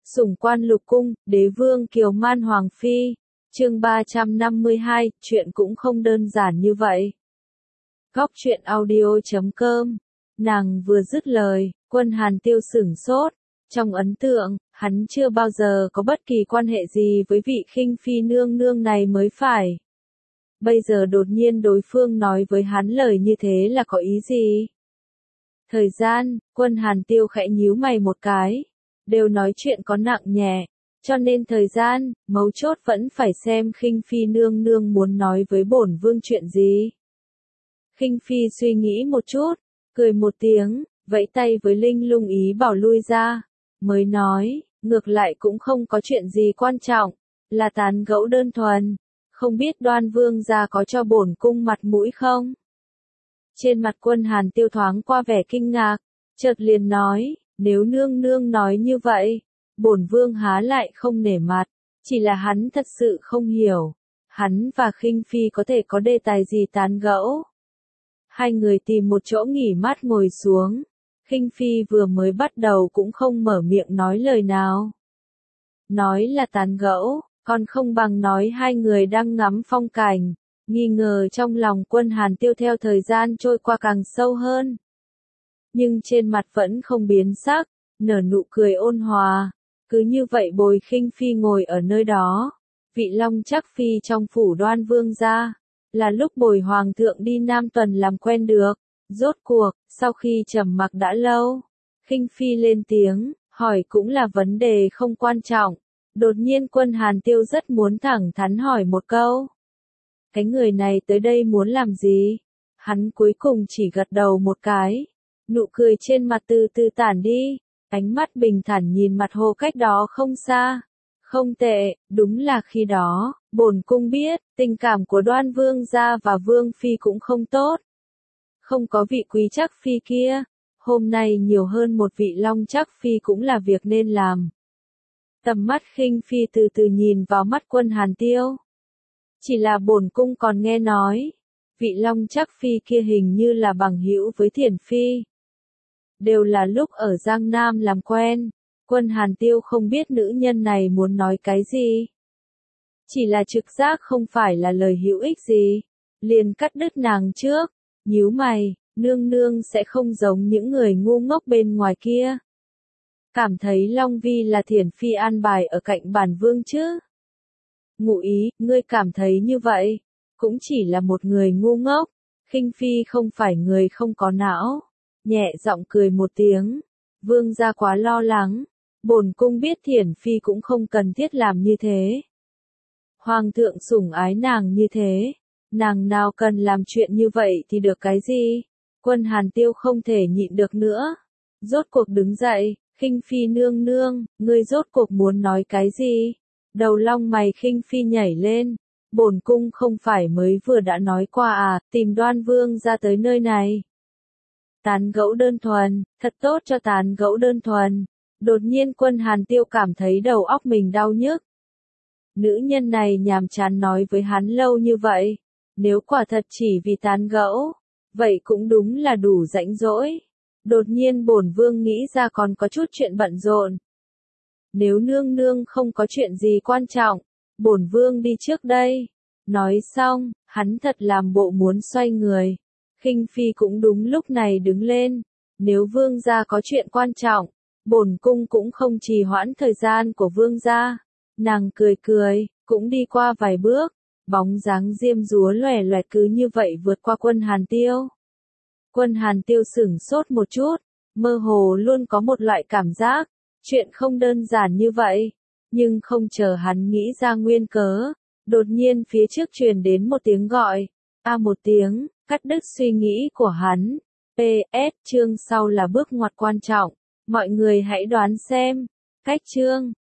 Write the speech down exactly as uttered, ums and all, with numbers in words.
Sủng quan lục cung, đế vương kiều man hoàng phi. Chương ba trăm năm mươi hai, chuyện cũng không đơn giản như vậy. Góc truyện audio chấm com. Nàng vừa dứt lời, Quân Hàn Tiêu sửng sốt. Trong ấn tượng, hắn chưa bao giờ có bất kỳ quan hệ gì với vị khinh phi nương nương này mới phải. Bây giờ đột nhiên đối phương nói với hắn lời như thế là có ý gì? Thời gian, Quân Hàn Tiêu khẽ nhíu mày một cái. Đều nói chuyện có nặng nhẹ, cho nên thời gian, mấu chốt vẫn phải xem khinh phi nương nương muốn nói với bổn vương chuyện gì. Khinh phi suy nghĩ một chút, cười một tiếng, vẫy tay với Linh Lung ý bảo lui ra, mới nói, ngược lại cũng không có chuyện gì quan trọng, là tán gẫu đơn thuần, không biết Đoan vương gia có cho bổn cung mặt mũi không? Trên mặt Quân Hàn Tiêu thoáng qua vẻ kinh ngạc, chợt liền nói, nếu nương nương nói như vậy, bổn vương há lại không nể mặt, chỉ là hắn thật sự không hiểu, hắn và khinh phi có thể có đề tài gì tán gẫu. Hai người tìm một chỗ nghỉ mát ngồi xuống, khinh phi vừa mới bắt đầu cũng không mở miệng nói lời nào. Nói là tán gẫu, còn không bằng nói hai người đang ngắm phong cảnh, nghi ngờ trong lòng Quân Hàn Tiêu theo thời gian trôi qua càng sâu hơn. Nhưng trên mặt vẫn không biến sắc, nở nụ cười ôn hòa, cứ như vậy bồi khinh phi ngồi ở nơi đó. Vị Long Trắc Phi trong phủ Đoan vương gia, là lúc bồi hoàng thượng đi Nam Tuần làm quen được. Rốt cuộc, sau khi trầm mặc đã lâu, khinh phi lên tiếng, hỏi cũng là vấn đề không quan trọng. Đột nhiên Quân Hàn Tiêu rất muốn thẳng thắn hỏi một câu. Cái người này tới đây muốn làm gì? Hắn cuối cùng chỉ gật đầu một cái. Nụ cười trên mặt từ từ tản đi, ánh mắt bình thản nhìn mặt hồ cách đó không xa. Không tệ, đúng là khi đó, bổn cung biết, tình cảm của Đoan vương gia và vương phi cũng không tốt. Không có vị quý Trắc Phi kia, hôm nay nhiều hơn một vị Long Trắc Phi cũng là việc nên làm. Tầm mắt khinh phi từ từ nhìn vào mắt Quân Hàn Tiêu. Chỉ là bổn cung còn nghe nói, vị Long Trắc Phi kia hình như là bằng hữu với Thiển Phi. Đều là lúc ở Giang Nam làm quen, Quân Hàn Tiêu không biết nữ nhân này muốn nói cái gì. Chỉ là trực giác không phải là lời hữu ích gì, liền cắt đứt nàng trước, nhíu mày, nương nương sẽ không giống những người ngu ngốc bên ngoài kia. Cảm thấy Long Vi là Thiển Phi an bài ở cạnh bản vương chứ? Ngụ ý, ngươi cảm thấy như vậy, cũng chỉ là một người ngu ngốc, khinh phi không phải người không có não. Nhẹ giọng cười một tiếng, vương gia quá lo lắng, bổn cung biết Thiển Phi cũng không cần thiết làm như thế. Hoàng thượng sủng ái nàng như thế, nàng nào cần làm chuyện như vậy thì được cái gì? Quân Hàn Tiêu không thể nhịn được nữa, rốt cuộc đứng dậy, khinh phi nương nương, ngươi rốt cuộc muốn nói cái gì? Đầu long mày khinh phi nhảy lên, bổn cung không phải mới vừa đã nói qua à, tìm Đoan vương ra tới nơi này. Tán gẫu đơn thuần, thật tốt cho tán gẫu đơn thuần. Đột nhiên Quân Hàn Tiêu cảm thấy đầu óc mình đau nhức. Nữ nhân này nhàm chán nói với hắn lâu như vậy, nếu quả thật chỉ vì tán gẫu, vậy cũng đúng là đủ rãnh rỗi. Đột nhiên bổn vương nghĩ ra còn có chút chuyện bận rộn. Nếu nương nương không có chuyện gì quan trọng, bổn vương đi trước đây. Nói xong, hắn thật làm bộ muốn xoay người. Khinh phi cũng đúng lúc này đứng lên, nếu vương gia có chuyện quan trọng, bổn cung cũng không trì hoãn thời gian của vương gia. Nàng cười cười, cũng đi qua vài bước, bóng dáng diêm dúa lòe loẹt cứ như vậy vượt qua Quân Hàn Tiêu. Quân Hàn Tiêu sửng sốt một chút, mơ hồ luôn có một loại cảm giác, chuyện không đơn giản như vậy, nhưng không chờ hắn nghĩ ra nguyên cớ, đột nhiên phía trước truyền đến một tiếng gọi, a một tiếng. Cắt đứt suy nghĩ của hắn. pê ét chương sau là bước ngoặt quan trọng. Mọi người hãy đoán xem. Cách chương.